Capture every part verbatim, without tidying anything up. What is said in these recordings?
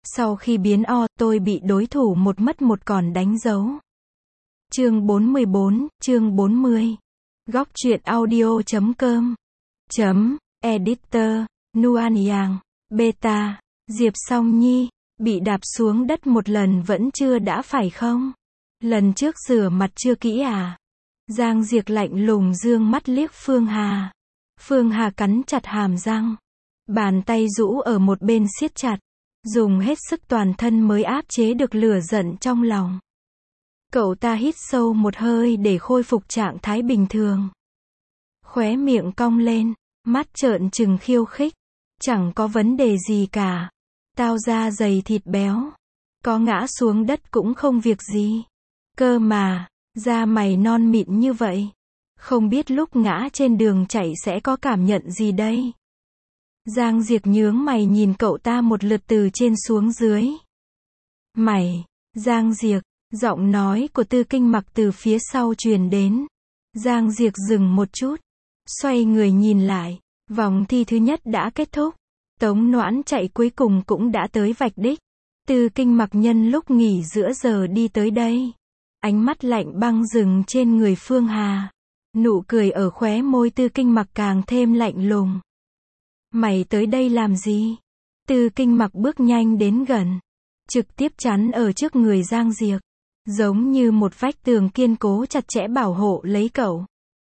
Sau khi biến O, tôi bị đối thủ một mất một còn đánh dấu. Chương bốn mươi bốn, chương bốn mươi. Góc truyện audio chấm com. Chấm, editor, Nuan Yang, beta, Diệp Song Nhi, bị đạp xuống đất một lần vẫn chưa đã phải không? Lần trước rửa mặt chưa kỹ à? Giang Diệc lạnh lùng dương mắt liếc Phương Hà. Phương Hà cắn chặt hàm răng. Bàn tay rũ ở một bên siết chặt. Dùng hết sức toàn thân mới áp chế được lửa giận trong lòng. Cậu ta hít sâu một hơi để khôi phục trạng thái bình thường. Khóe miệng cong lên, mắt trợn trừng khiêu khích. Chẳng có vấn đề gì cả. Tao da dày thịt béo. Có ngã xuống đất cũng không việc gì. Cơ mà, da mày non mịn như vậy. Không biết lúc ngã trên đường chạy sẽ có cảm nhận gì đây? Giang Diệc nhướng mày nhìn cậu ta một lượt từ trên xuống dưới. Mày, Giang Diệc, giọng nói của Tư Kinh Mặc từ phía sau truyền đến. Giang Diệc dừng một chút, xoay người nhìn lại, vòng thi thứ nhất đã kết thúc. Tống Noãn chạy cuối cùng cũng đã tới vạch đích. Tư Kinh Mặc nhân lúc nghỉ giữa giờ đi tới đây. Ánh mắt lạnh băng dừng trên người Phương Hà. Nụ cười ở khóe môi Tư Kinh Mặc càng thêm lạnh lùng. Mày tới đây làm gì? Tư Kinh Mặc bước nhanh đến gần, trực tiếp chắn ở trước người Giang Diệc, giống như một vách tường kiên cố chặt chẽ bảo hộ lấy cậu.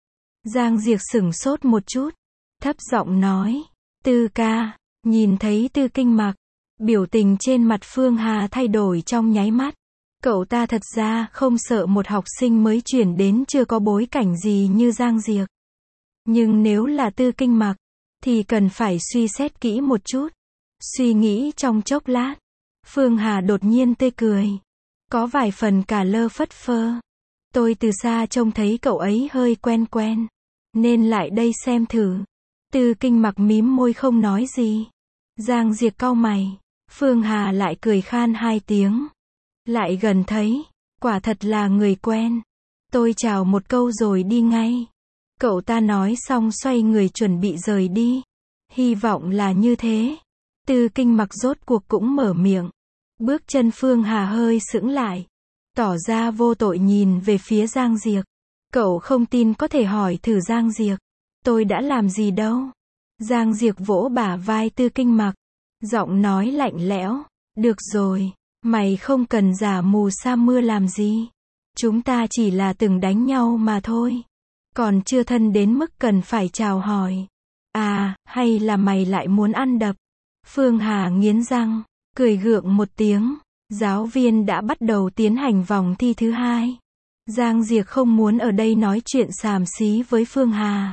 Giang Diệc sửng sốt một chút, thấp giọng nói, Tư ca. Nhìn thấy Tư Kinh Mặc, biểu tình trên mặt Phương Hà thay đổi trong nháy mắt. Cậu ta thật ra không sợ một học sinh mới chuyển đến chưa có bối cảnh gì như Giang Diệc. Nhưng nếu là Tư Kinh Mặc, thì cần phải suy xét kỹ một chút. Suy nghĩ trong chốc lát, Phương Hà đột nhiên tươi cười. Có vài phần cả lơ phất phơ. Tôi từ xa trông thấy cậu ấy hơi quen quen, nên lại đây xem thử. Tư Kinh Mặc mím môi không nói gì. Giang Diệc cau mày. Phương Hà lại cười khan hai tiếng. Lại gần thấy, quả thật là người quen. Tôi chào một câu rồi đi ngay. Cậu ta nói xong xoay người chuẩn bị rời đi. Hy vọng là như thế. Tư Kinh Mặc rốt cuộc cũng mở miệng. Bước chân Phương Hà hơi sững lại, tỏ ra vô tội nhìn về phía Giang Diệc. Cậu không tin có thể hỏi thử Giang Diệc. Tôi đã làm gì đâu. Giang Diệc vỗ bả vai Tư Kinh Mặc. Giọng nói lạnh lẽo. Được rồi, mày không cần giả mù sa mưa làm gì. Chúng ta chỉ là từng đánh nhau mà thôi. Còn chưa thân đến mức cần phải chào hỏi. À, hay là mày lại muốn ăn đập? Phương Hà nghiến răng, cười gượng một tiếng. Giáo viên đã bắt đầu tiến hành vòng thi thứ hai. Giang Diệc không muốn ở đây nói chuyện xàm xí với Phương Hà.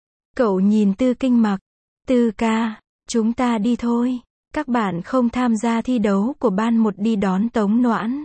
Cậu nhìn Tư Kinh Mặc. Tư ca, chúng ta đi thôi. Các bạn không tham gia thi đấu của ban một đi đón Tống Noãn.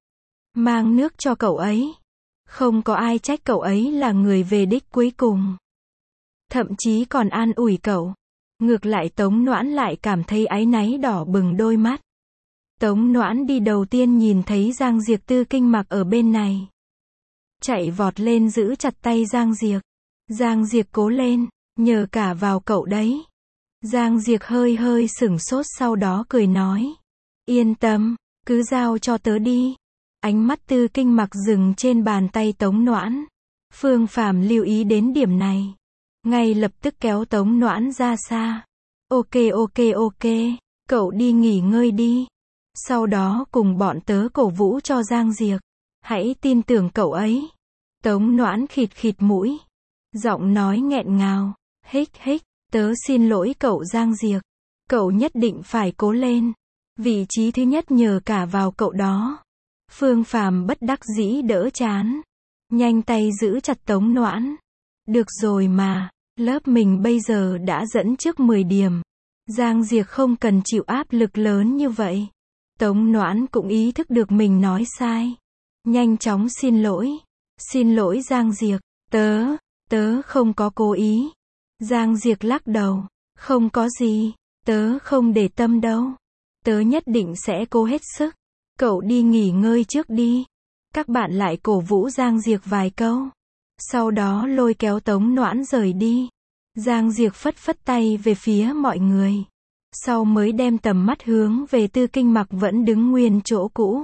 Mang nước cho cậu ấy. Không có ai trách cậu ấy là người về đích cuối cùng. Thậm chí còn an ủi cậu. Ngược lại Tống Noãn lại cảm thấy áy náy đỏ bừng đôi mắt. Tống Noãn đi đầu tiên nhìn thấy Giang Diệc Tư Kinh Mặc ở bên này. Chạy vọt lên giữ chặt tay Giang Diệc. Giang Diệc cố lên, nhờ cả vào cậu đấy. Giang Diệc hơi hơi sửng sốt sau đó cười nói. Yên tâm, cứ giao cho tớ đi. Ánh mắt Tư Kinh Mặc dừng trên bàn tay Tống Noãn. Phương Phàm lưu ý đến điểm này. Ngay lập tức kéo Tống Noãn ra xa. Ok ok ok, cậu đi nghỉ ngơi đi. Sau đó cùng bọn tớ cổ vũ cho Giang Diệc. Hãy tin tưởng cậu ấy. Tống Noãn khịt khịt mũi. Giọng nói nghẹn ngào. Hích hích, tớ xin lỗi cậu Giang Diệc. Cậu nhất định phải cố lên. Vị trí thứ nhất nhờ cả vào cậu đó. Phương Phàm bất đắc dĩ đỡ chán. Nhanh tay giữ chặt Tống Noãn. Được rồi mà, lớp mình bây giờ đã dẫn trước mười điểm. Giang Diệc không cần chịu áp lực lớn như vậy. Tống Noãn cũng ý thức được mình nói sai. Nhanh chóng xin lỗi. Xin lỗi Giang Diệc, tớ, tớ không có cố ý. Giang Diệc lắc đầu. Không có gì, tớ không để tâm đâu. Tớ nhất định sẽ cố hết sức. Cậu đi nghỉ ngơi trước đi. Các bạn lại cổ vũ Giang Diệc vài câu. Sau đó lôi kéo Tống Noãn rời đi. Giang Diệc phất phất tay về phía mọi người. sau mới đem tầm mắt hướng về Tư Kinh Mặc vẫn đứng nguyên chỗ cũ.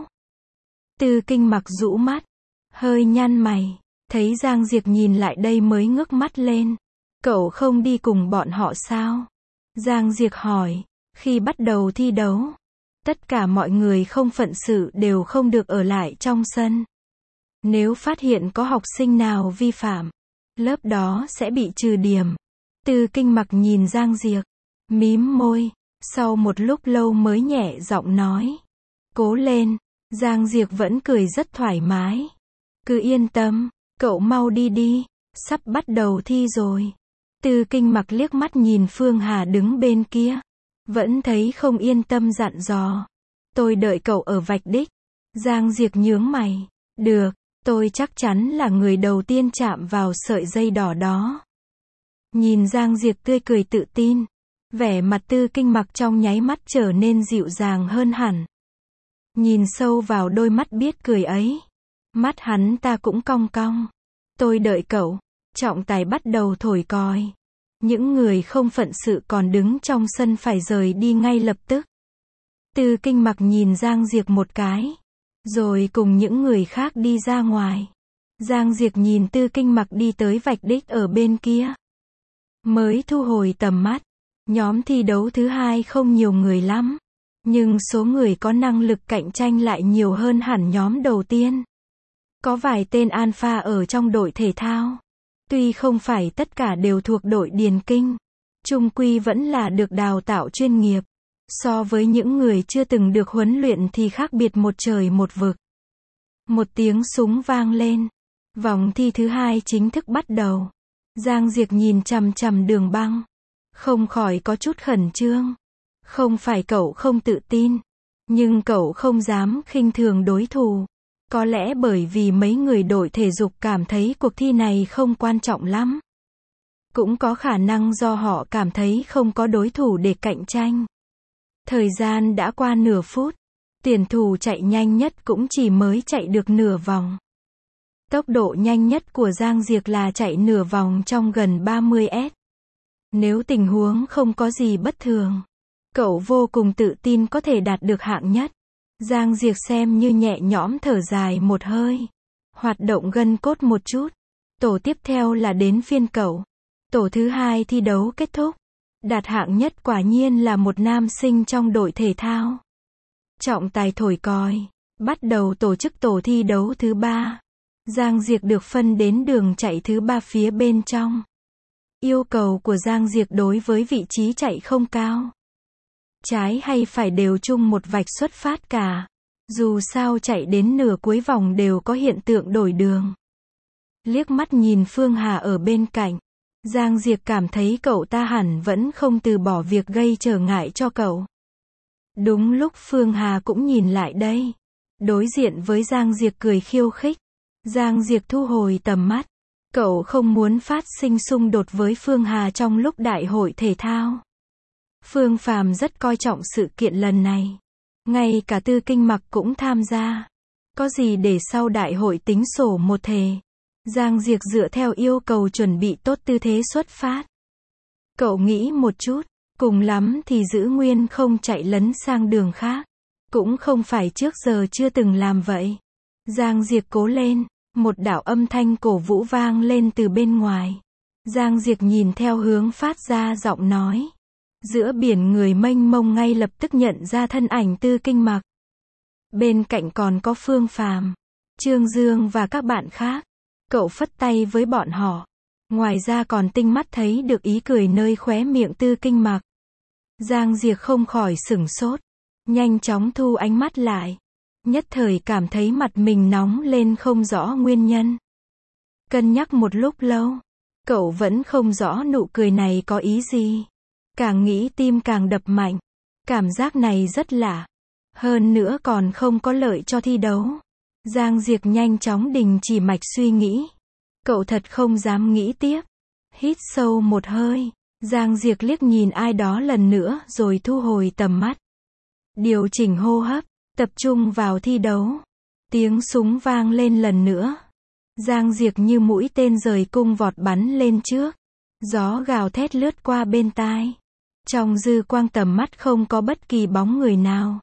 Tư Kinh Mặc rũ mắt, hơi nhăn mày, thấy Giang Diệp nhìn lại đây mới ngước mắt lên. Cậu không đi cùng bọn họ sao? Giang Diệp hỏi, khi bắt đầu thi đấu, tất cả mọi người không phận sự đều không được ở lại trong sân. Nếu phát hiện có học sinh nào vi phạm, lớp đó sẽ bị trừ điểm. Tư Kinh Mặc nhìn Giang Diệp, mím môi, sau một lúc lâu mới nhẹ giọng nói. Cố lên, Giang Diệp vẫn cười rất thoải mái. Cứ yên tâm, cậu mau đi đi, sắp bắt đầu thi rồi. Tư Kinh Mặc liếc mắt nhìn Phương Hà đứng bên kia, vẫn thấy không yên tâm dặn dò. Tôi đợi cậu ở vạch đích. Giang Diệp nhướng mày. Được, tôi chắc chắn là người đầu tiên chạm vào sợi dây đỏ đó. Nhìn Giang Diệp tươi cười tự tin, vẻ mặt Tư Kinh Mặc trong nháy mắt trở nên dịu dàng hơn hẳn. Nhìn sâu vào đôi mắt biết cười ấy, mắt hắn ta cũng cong cong. Tôi đợi cậu. Trọng tài bắt đầu thổi còi. Những người không phận sự còn đứng trong sân phải rời đi ngay lập tức. Tư Kinh Mặc nhìn Giang Diệp một cái, rồi cùng những người khác đi ra ngoài. Giang Diệp nhìn Tư Kinh Mặc đi tới vạch đích ở bên kia, mới thu hồi tầm mắt. Nhóm thi đấu thứ hai không nhiều người lắm, nhưng số người có năng lực cạnh tranh lại nhiều hơn hẳn nhóm đầu tiên. Có vài tên alpha ở trong đội thể thao. Tuy không phải tất cả đều thuộc đội điền kinh, chung quy vẫn là được đào tạo chuyên nghiệp. So với những người chưa từng được huấn luyện thì khác biệt một trời một vực. Một tiếng súng vang lên. Vòng thi thứ hai chính thức bắt đầu. Giang Diệp nhìn chằm chằm Đường Băng, không khỏi có chút khẩn trương. Không phải cậu không tự tin, nhưng cậu không dám khinh thường đối thủ. Có lẽ bởi vì mấy người đội thể dục cảm thấy cuộc thi này không quan trọng lắm. Cũng có khả năng do họ cảm thấy không có đối thủ để cạnh tranh. Thời gian đã qua nửa phút. Tuyển thủ chạy nhanh nhất cũng chỉ mới chạy được nửa vòng. Tốc độ nhanh nhất của Giang Diệp là chạy nửa vòng trong gần ba mươi mét. Nếu tình huống không có gì bất thường, cậu vô cùng tự tin có thể đạt được hạng nhất. Giang Diệp xem như nhẹ nhõm thở dài một hơi. Hoạt động gân cốt một chút. Tổ tiếp theo là đến phiên cậu. Tổ thứ hai thi đấu kết thúc. Đạt hạng nhất quả nhiên là một nam sinh trong đội thể thao. Trọng tài thổi còi. Bắt đầu tổ chức tổ thi đấu thứ ba. Giang Diệp được phân đến đường chạy thứ ba phía bên trong. Yêu cầu của Giang Diệp đối với vị trí chạy không cao. Trái hay phải đều chung một vạch xuất phát cả. Dù sao chạy đến nửa cuối vòng đều có hiện tượng đổi đường. Liếc mắt nhìn Phương Hà ở bên cạnh, Giang Diệp cảm thấy cậu ta hẳn vẫn không từ bỏ việc gây trở ngại cho cậu. Đúng lúc Phương Hà cũng nhìn lại đây, đối diện với Giang Diệp cười khiêu khích. Giang Diệp thu hồi tầm mắt. Cậu không muốn phát sinh xung đột với Phương Hà trong lúc đại hội thể thao. Phương Phàm rất coi trọng sự kiện lần này. Ngay cả Tư Kinh Mặc cũng tham gia. Có gì để sau đại hội tính sổ một thể. Giang Diệp dựa theo yêu cầu chuẩn bị tốt tư thế xuất phát. Cậu nghĩ một chút, cùng lắm thì giữ nguyên không chạy lấn sang đường khác. Cũng không phải trước giờ chưa từng làm vậy. Giang Diệp cố lên, một đạo âm thanh cổ vũ vang lên từ bên ngoài. Giang Diệp nhìn theo hướng phát ra giọng nói. Giữa biển người mênh mông ngay lập tức nhận ra thân ảnh Tư Kinh Mặc. Bên cạnh còn có Phương Phàm, Trương Dương và các bạn khác. Cậu phất tay với bọn họ. Ngoài ra còn tinh mắt thấy được ý cười nơi khóe miệng Tư Kinh Mặc. Giang Diệp không khỏi sửng sốt. Nhanh chóng thu ánh mắt lại. Nhất thời cảm thấy mặt mình nóng lên không rõ nguyên nhân. Cân nhắc một lúc lâu, cậu vẫn không rõ nụ cười này có ý gì. Càng nghĩ tim càng đập mạnh. Cảm giác này rất lạ. Hơn nữa còn không có lợi cho thi đấu. Giang Diệp nhanh chóng đình chỉ mạch suy nghĩ. Cậu thật không dám nghĩ tiếp. Hít sâu một hơi. Giang Diệp liếc nhìn ai đó lần nữa rồi thu hồi tầm mắt. Điều chỉnh hô hấp. Tập trung vào thi đấu. Tiếng súng vang lên lần nữa. Giang Diệp như mũi tên rời cung vọt bắn lên trước. Gió gào thét lướt qua bên tai. Trong dư quang tầm mắt không có bất kỳ bóng người nào.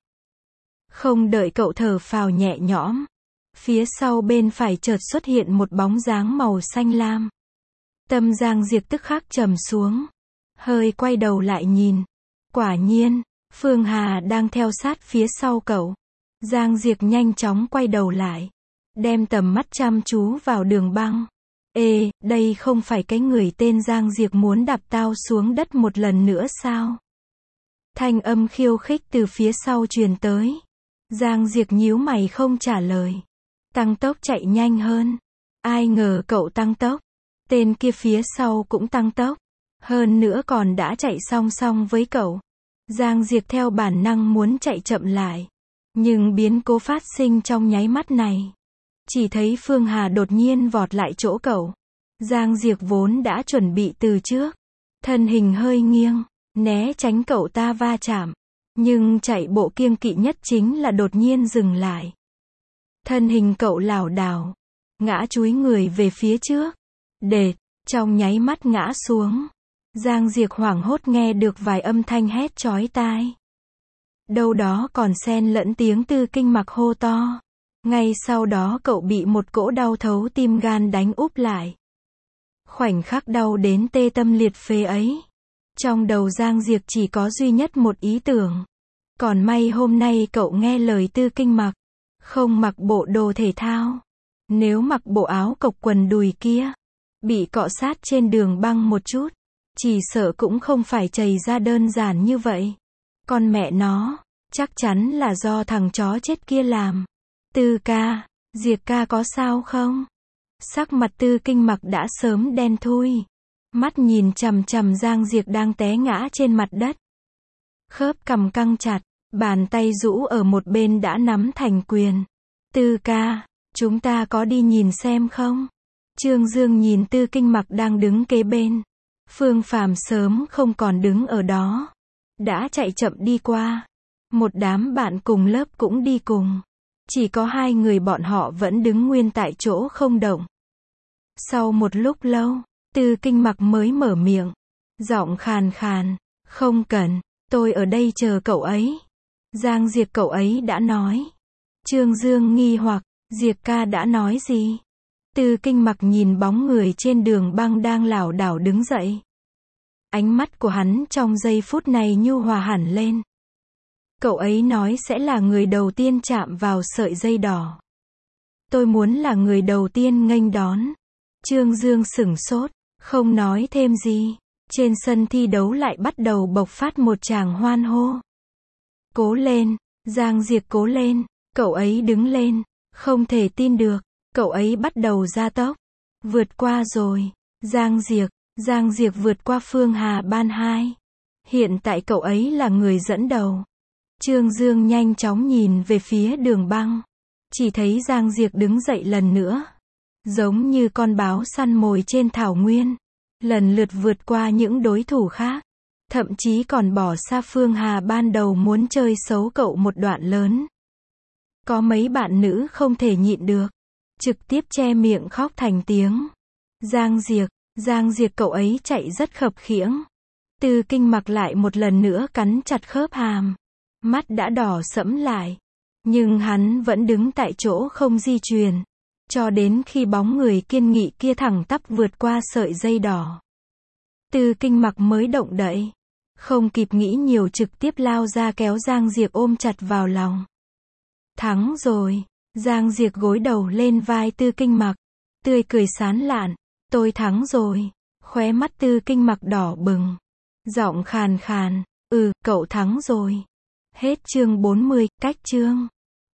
Không đợi cậu thở phào nhẹ nhõm, phía sau bên phải chợt xuất hiện một bóng dáng màu xanh lam. Tâm Giang Diệp tức khắc trầm xuống, hơi quay đầu lại nhìn. Quả nhiên, Phương Hà đang theo sát phía sau cậu. Giang Diệp nhanh chóng quay đầu lại, đem tầm mắt chăm chú vào Đường Băng. Ê, đây không phải cái người tên Giang Diệp muốn đạp tao xuống đất một lần nữa sao? Thanh âm khiêu khích từ phía sau truyền tới. Giang Diệp nhíu mày không trả lời. Tăng tốc chạy nhanh hơn. Ai ngờ cậu tăng tốc, tên kia phía sau cũng tăng tốc. Hơn nữa còn đã chạy song song với cậu. Giang Diệp theo bản năng muốn chạy chậm lại. Nhưng biến cố phát sinh trong nháy mắt này. Chỉ thấy Phương Hà đột nhiên vọt lại chỗ cậu. Giang Diệp vốn đã chuẩn bị từ trước. Thân hình hơi nghiêng, né tránh cậu ta va chạm. Nhưng chạy bộ kiêng kỵ nhất chính là đột nhiên dừng lại. Thân hình cậu lảo đảo, ngã chúi người về phía trước. Đệt, trong nháy mắt ngã xuống. Giang Diệp hoảng hốt nghe được vài âm thanh hét chói tai. Đâu đó còn xen lẫn tiếng Tư Kinh Mặc hô to. Ngay sau đó cậu bị một cỗ đau thấu tim gan đánh úp lại. Khoảnh khắc đau đến tê tâm liệt phế ấy. Trong đầu Giang Diệp chỉ có duy nhất một ý tưởng. Còn may hôm nay cậu nghe lời Tư Kinh Mặc. Không mặc bộ đồ thể thao. Nếu mặc bộ áo cộc quần đùi kia, bị cọ sát trên Đường Băng một chút, chỉ sợ cũng không phải chảy ra đơn giản như vậy. Con mẹ nó, chắc chắn là do thằng chó chết kia làm. Tư ca, Diệp ca có sao không? Sắc mặt Tư Kinh Mặc đã sớm đen thui. Mắt nhìn chằm chằm Giang Diệp đang té ngã trên mặt đất. Khớp cằm căng chặt, bàn tay rũ ở một bên đã nắm thành quyền. Tư ca, chúng ta có đi nhìn xem không? Trương Dương nhìn Tư Kinh Mặc đang đứng kế bên. Phương Phàm sớm không còn đứng ở đó, đã chạy chậm đi qua. Một đám bạn cùng lớp cũng đi cùng. Chỉ có hai người bọn họ vẫn đứng nguyên tại chỗ không động. Sau một lúc lâu, Tư Kinh Mặc mới mở miệng, giọng khàn khàn, không cần, tôi ở đây chờ cậu ấy. Giang Diệp cậu ấy đã nói. Trương Dương nghi hoặc, Diệp ca đã nói gì? Tư Kinh Mặc nhìn bóng người trên Đường Băng đang lảo đảo đứng dậy. Ánh mắt của hắn trong giây phút này nhu hòa hẳn lên. Cậu ấy nói sẽ là người đầu tiên chạm vào sợi dây đỏ. Tôi muốn là người đầu tiên nghênh đón. Trương Dương sửng sốt, không nói thêm gì. Trên sân thi đấu lại bắt đầu bộc phát một tràng hoan hô. Cố lên, Giang Diệp cố lên. Cậu ấy đứng lên, không thể tin được. Cậu ấy bắt đầu gia tốc. Vượt qua rồi. Giang Diệp, Giang Diệp vượt qua Phương Hà ban hai. Hiện tại cậu ấy là người dẫn đầu. Trương Dương nhanh chóng nhìn về phía Đường Băng. Chỉ thấy Giang Diệp đứng dậy lần nữa. Giống như con báo săn mồi trên thảo nguyên. Lần lượt vượt qua những đối thủ khác. Thậm chí còn bỏ xa Phương Hà ban đầu muốn chơi xấu cậu một đoạn lớn. Có mấy bạn nữ không thể nhịn được. Trực tiếp che miệng khóc thành tiếng. Giang Diệp, Giang Diệp cậu ấy chạy rất khập khiễng. Tư Kinh Mặc lại một lần nữa cắn chặt khớp hàm. Mắt đã đỏ sẫm lại. Nhưng hắn vẫn đứng tại chỗ không di chuyển. Cho đến khi bóng người kiên nghị kia thẳng tắp vượt qua sợi dây đỏ. Tư Kinh Mặc mới động đậy. Không kịp nghĩ nhiều trực tiếp lao ra kéo Giang Diệp ôm chặt vào lòng. Thắng rồi. Giang Diệp gối đầu lên vai Tư Kinh Mặc. Tươi cười sán lạn. Tôi thắng rồi. Khóe mắt Tư Kinh Mặc đỏ bừng. Giọng khàn khàn. Ừ, cậu thắng rồi. Hết chương bốn mươi, cách chương.